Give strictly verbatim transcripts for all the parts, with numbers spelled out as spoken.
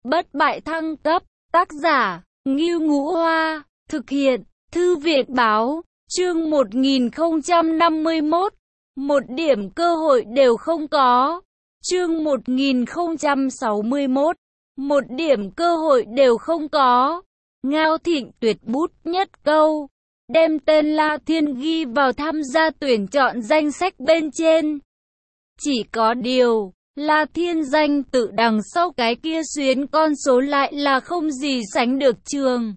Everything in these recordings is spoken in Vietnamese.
bất bại thăng cấp, tác giả, Ngưu Ngũ Hoa, thực hiện, Thư viện Báo, chương một nghìn không trăm năm mươi mốt, một điểm cơ hội đều không có, chương một nghìn không trăm sáu mươi mốt, một điểm cơ hội đều không có. Ngao Thịnh tuyệt bút nhất câu, đem tên La Thiên ghi vào tham gia tuyển chọn danh sách bên trên. Chỉ có điều, La Thiên danh tự đằng sau cái kia xuyến con số lại là không gì sánh được trường.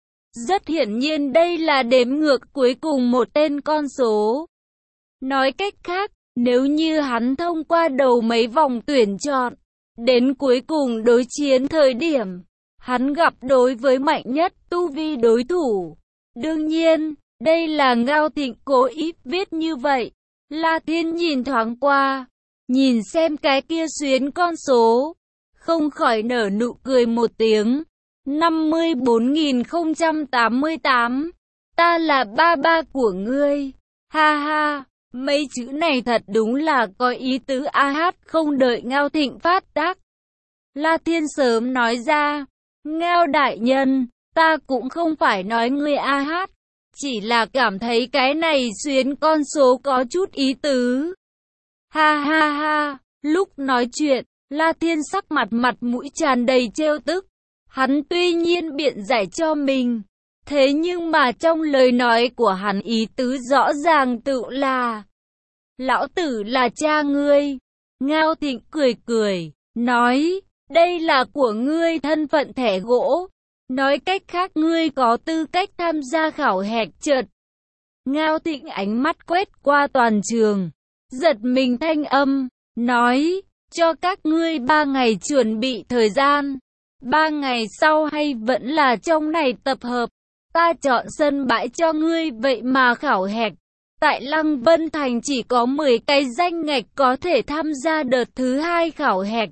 Rất hiển nhiên đây là đếm ngược cuối cùng một tên con số. Nói cách khác, nếu như hắn thông qua đầu mấy vòng tuyển chọn, đến cuối cùng đối chiến thời điểm, hắn gặp đối với mạnh nhất tu vi đối thủ. Đương nhiên, đây là Ngao Thịnh cố ý viết như vậy. La Thiên nhìn thoáng qua, nhìn xem cái kia xuyến con số, không khỏi nở nụ cười một tiếng. năm mươi bốn nghìn không trăm tám mươi tám, ta là ba ba của ngươi, ha ha, mấy chữ này thật đúng là có ý tứ a hát. Không đợi Ngao Thịnh phát tác, La Thiên sớm nói ra, Ngao đại nhân, ta cũng không phải nói ngươi a hát, chỉ là cảm thấy cái này xuyến con số có chút ý tứ. Ha ha ha, lúc nói chuyện, La Thiên sắc mặt mặt mũi tràn đầy trêu tức. Hắn tuy nhiên biện giải cho mình, thế nhưng mà trong lời nói của hắn ý tứ rõ ràng tự là lão tử là cha ngươi. Ngao Thịnh cười cười, nói, đây là của ngươi thân phận thẻ gỗ. Nói cách khác ngươi có tư cách tham gia khảo hạch trượt. Ngao Thịnh ánh mắt quét qua toàn trường, giật mình thanh âm, nói, cho các ngươi ba ngày chuẩn bị thời gian. Ba ngày sau hay vẫn là trong này tập hợp, ta chọn sân bãi cho ngươi. Vậy mà khảo hạch, tại Lăng Vân Thành chỉ có mười cái danh ngạch có thể tham gia đợt thứ hai khảo hạch.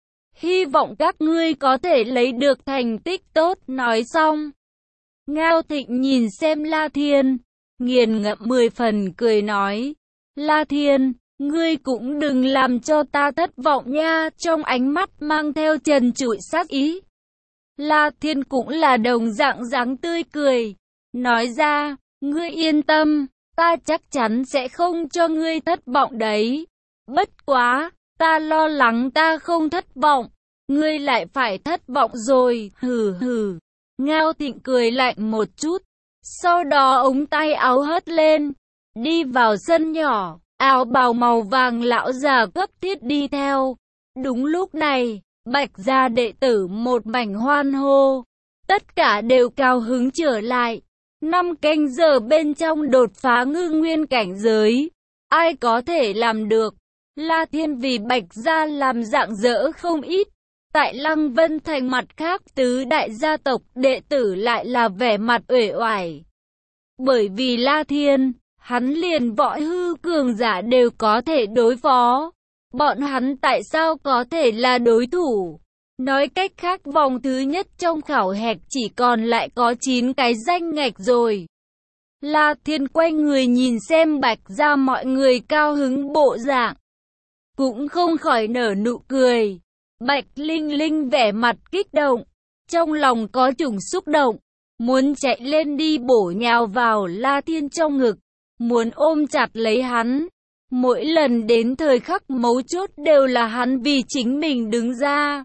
Hy vọng các ngươi có thể lấy được thành tích tốt. Nói xong, Ngao Thịnh nhìn xem La Thiên, nghiền ngẫm mười phần cười nói, La Thiên, ngươi cũng đừng làm cho ta thất vọng nha. Trong ánh mắt mang theo trần trụi sát ý. La Thiên cũng là đồng dạng dáng tươi cười, nói ra, ngươi yên tâm, ta chắc chắn sẽ không cho ngươi thất vọng đấy. Bất quá, ta lo lắng ta không thất vọng, ngươi lại phải thất vọng rồi, hừ hừ. Ngao Thịnh cười lạnh một chút, sau đó ống tay áo hất lên, đi vào sân nhỏ. Áo bào màu vàng lão già cấp thiết đi theo. Đúng lúc này, Bạch gia đệ tử một mảnh hoan hô, tất cả đều cao hứng trở lại. Năm canh giờ bên trong đột phá ngư nguyên cảnh giới, ai có thể làm được? La Thiên vì Bạch gia làm rạng rỡ không ít. Tại Lăng Vân Thành mặt khác tứ đại gia tộc đệ tử lại là vẻ mặt uể oải. Bởi vì La Thiên, hắn liền võ hư cường giả đều có thể đối phó. Bọn hắn tại sao có thể là đối thủ? Nói cách khác vòng thứ nhất trong khảo hạch chỉ còn lại có chín cái danh ngạch rồi. La Thiên quay người nhìn xem Bạch gia mọi người cao hứng bộ dạng, cũng không khỏi nở nụ cười. Bạch Linh Linh vẻ mặt kích động, trong lòng có chủng xúc động, muốn chạy lên đi bổ nhào vào La Thiên trong ngực, muốn ôm chặt lấy hắn. Mỗi lần đến thời khắc mấu chốt đều là hắn vì chính mình đứng ra.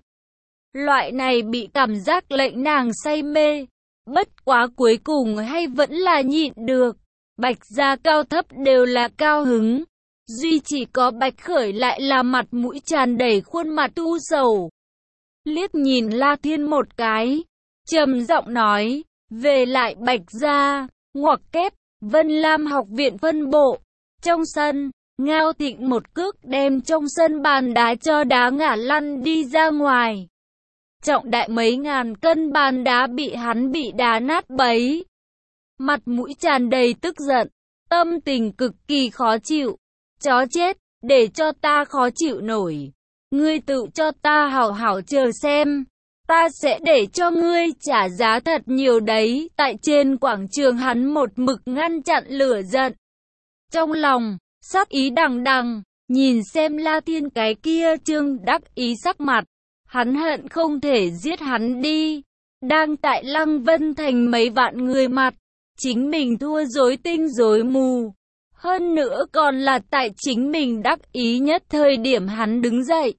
Loại này bị cảm giác lệnh nàng say mê. Bất quá cuối cùng hay vẫn là nhịn được. Bạch gia cao thấp đều là cao hứng. Duy chỉ có Bạch Khởi lại là mặt mũi tràn đầy khuôn mặt u sầu. Liếc nhìn La Thiên một cái, trầm giọng nói, về lại Bạch gia, ngoặc kép, Vân Lam học viện phân bộ. Trong sân, Ngao Thịnh một cước đem trong sân bàn đá cho đá ngả lăn đi ra ngoài. Trọng đại mấy ngàn cân bàn đá bị hắn bị đá nát bấy. Mặt mũi tràn đầy tức giận, tâm tình cực kỳ khó chịu. Chó chết, để cho ta khó chịu nổi. Ngươi tự cho ta hảo hảo chờ xem. Ta sẽ để cho ngươi trả giá thật nhiều đấy. Tại trên quảng trường hắn một mực ngăn chặn lửa giận. Trong lòng, sắc ý đằng đằng, nhìn xem La Thiên cái kia trương đắc ý sắc mặt. Hắn hận không thể giết hắn đi. Đang tại Lăng Vân Thành mấy vạn người mặt, chính mình thua rối tinh rối mù. Hơn nữa còn là tại chính mình đắc ý nhất thời điểm hắn đứng dậy.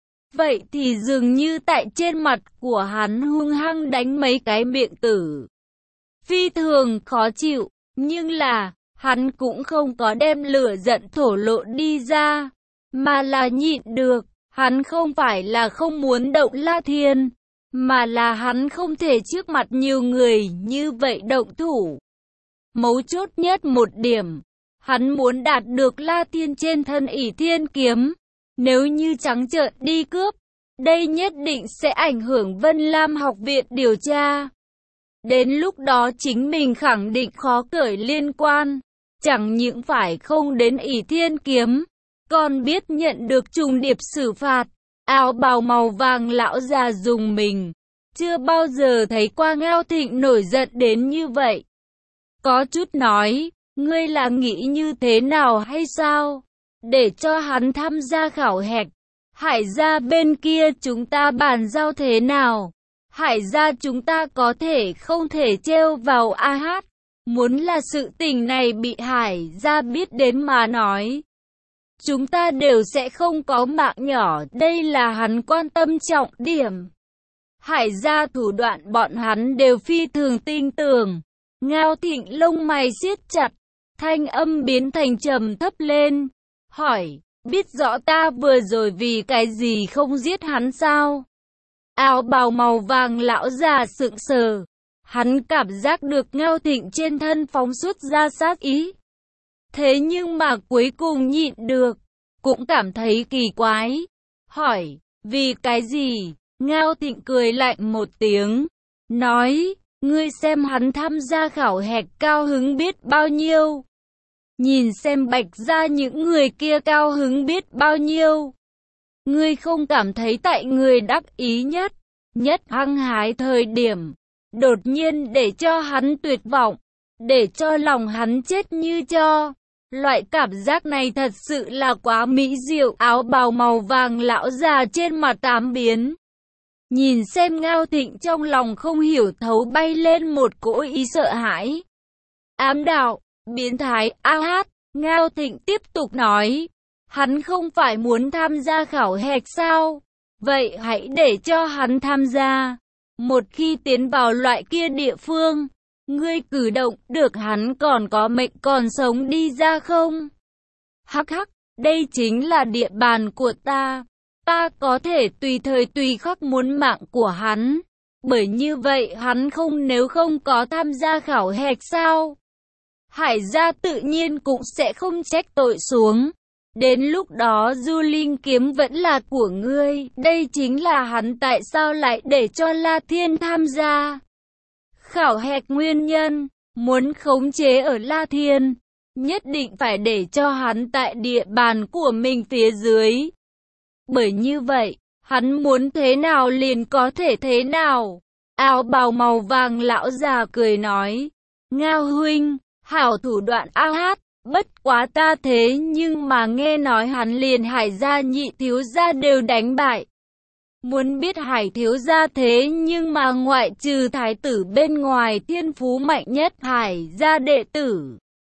Vậy thì dường như tại trên mặt của hắn hung hăng đánh mấy cái miệng tử. Phi thường khó chịu, nhưng là, hắn cũng không có đem lửa giận thổ lộ đi ra, mà là nhịn được. Hắn không phải là không muốn động La Thiên, mà là hắn không thể trước mặt nhiều người như vậy động thủ. Mấu chốt nhất một điểm, hắn muốn đạt được La Thiên trên thân ỷ thiên kiếm. Nếu như trắng trợn đi cướp, đây nhất định sẽ ảnh hưởng Vân Lam học viện điều tra. Đến lúc đó chính mình khẳng định khó cởi liên quan, chẳng những phải không đến ỷ thiên kiếm, còn biết nhận được trùng điệp xử phạt. Áo bào màu vàng lão già dùng mình, chưa bao giờ thấy qua Ngao Thịnh nổi giận đến như vậy. Có chút nói, ngươi là nghĩ như thế nào hay sao? Để cho hắn tham gia khảo hạch. Hải gia bên kia chúng ta bàn giao thế nào? Hải gia chúng ta có thể không thể trêu vào a hát. Muốn là sự tình này bị Hải gia biết đến mà nói, chúng ta đều sẽ không có mạng nhỏ, đây là hắn quan tâm trọng điểm. Hải gia thủ đoạn bọn hắn đều phi thường tin tưởng. Ngao Thịnh lông mày siết chặt, thanh âm biến thành trầm thấp lên, hỏi, biết rõ ta vừa rồi vì cái gì không giết hắn sao? Áo bào màu vàng lão già sững sờ, hắn cảm giác được Ngao Thịnh trên thân phóng xuất ra sát ý. Thế nhưng mà cuối cùng nhịn được, cũng cảm thấy kỳ quái. Hỏi, vì cái gì? Ngao Thịnh cười lạnh một tiếng, nói, ngươi xem hắn tham gia khảo hạch cao hứng biết bao nhiêu. Nhìn xem Bạch gia những người kia cao hứng biết bao nhiêu. Ngươi không cảm thấy tại người đắc ý nhất, nhất hăng hái thời điểm, đột nhiên để cho hắn tuyệt vọng, để cho lòng hắn chết như cho. Loại cảm giác này thật sự là quá mỹ diệu. Áo bào màu vàng lão già trên mặt tám biến. Nhìn xem Ngao Thịnh trong lòng không hiểu thấu bay lên một cỗ ý sợ hãi. Ám đạo, biến thái, a hát. Ngao Thịnh tiếp tục nói, hắn không phải muốn tham gia khảo hạch sao? Vậy hãy để cho hắn tham gia. Một khi tiến vào loại kia địa phương, ngươi cử động được hắn còn có mệnh còn sống đi ra không? Hắc hắc, đây chính là địa bàn của ta. Ta có thể tùy thời tùy khắc muốn mạng của hắn. Bởi như vậy hắn không nếu không có tham gia khảo hạch sao? Hải gia tự nhiên cũng sẽ không trách tội xuống. Đến lúc đó Du Linh kiếm vẫn là của ngươi. Đây chính là hắn tại sao lại để cho La Thiên tham gia khảo hạch nguyên nhân. Muốn khống chế ở La Thiên, nhất định phải để cho hắn tại địa bàn của mình phía dưới. Bởi như vậy, hắn muốn thế nào liền có thể thế nào. Áo bào màu vàng lão già cười nói, Ngao huynh, hảo thủ đoạn a hát, bất quá ta thế nhưng mà nghe nói hắn liền Hải gia nhị thiếu gia đều đánh bại. Muốn biết Hải thiếu gia thế nhưng mà ngoại trừ thái tử bên ngoài thiên phú mạnh nhất Hải gia đệ tử.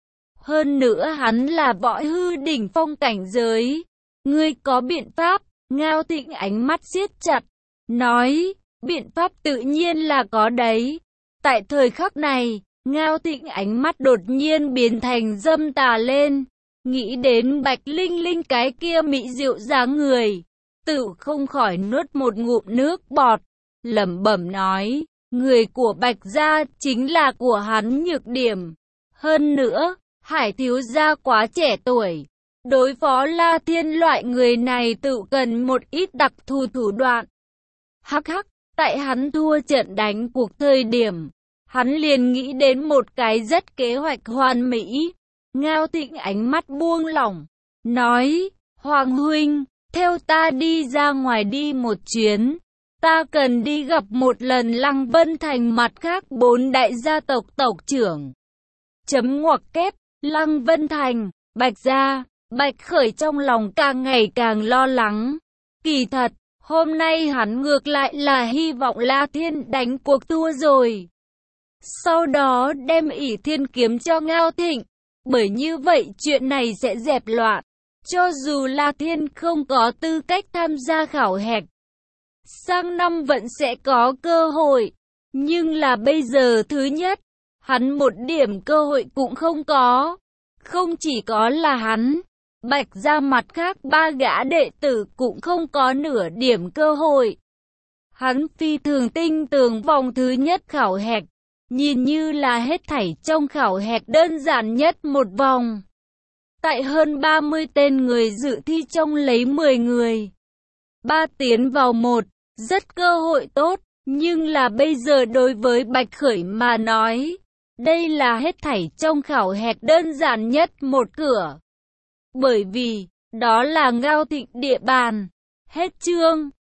Hơn nữa hắn là võ hư đỉnh phong cảnh giới. Ngươi có biện pháp? Ngao Thịnh ánh mắt siết chặt, nói, biện pháp tự nhiên là có đấy. Tại thời khắc này, Ngao Thịnh ánh mắt đột nhiên biến thành dâm tà lên, nghĩ đến Bạch Linh Linh cái kia mỹ diệu dáng người, tự không khỏi nuốt một ngụm nước bọt, lẩm bẩm nói, người của Bạch gia chính là của hắn nhược điểm. Hơn nữa, Hải thiếu gia quá trẻ tuổi. Đối phó La Thiên loại người này tự cần một ít đặc thù thủ đoạn. Hắc hắc, tại hắn thua trận đánh cuộc thời điểm, hắn liền nghĩ đến một cái rất kế hoạch hoàn mỹ. Ngao Thịnh ánh mắt buông lỏng, nói, Hoàng huynh, theo ta đi ra ngoài đi một chuyến. Ta cần đi gặp một lần Lăng Vân Thành mặt khác bốn đại gia tộc tộc trưởng. Chấm ngoặc kép, Lăng Vân Thành, Bạch gia. Bạch Khởi trong lòng càng ngày càng lo lắng. Kỳ thật, Hôm nay hắn ngược lại là hy vọng La Thiên đánh cuộc thua rồi. Sau đó đem ỷ thiên kiếm cho Ngao Thịnh. Bởi như vậy chuyện này sẽ dẹp loạn. Cho dù La Thiên không có tư cách tham gia khảo hạch, sang năm vẫn sẽ có cơ hội. Nhưng là bây giờ thứ nhất, hắn một điểm cơ hội cũng không có. Không chỉ có là hắn, Bạch Gia mặt khác ba gã đệ tử cũng không có nửa điểm cơ hội. Hắn phi thường tinh tường vòng thứ nhất khảo hạch, nhìn như là hết thảy trong khảo hạch đơn giản nhất một vòng. Tại hơn ba mươi tên người dự thi trong lấy mười người, ba tiến vào một, rất cơ hội tốt, nhưng là bây giờ đối với Bạch Khởi mà nói, đây là hết thảy trong khảo hạch đơn giản nhất một cửa. Bởi vì, đó là Ngao Thịnh địa bàn. Hết chương.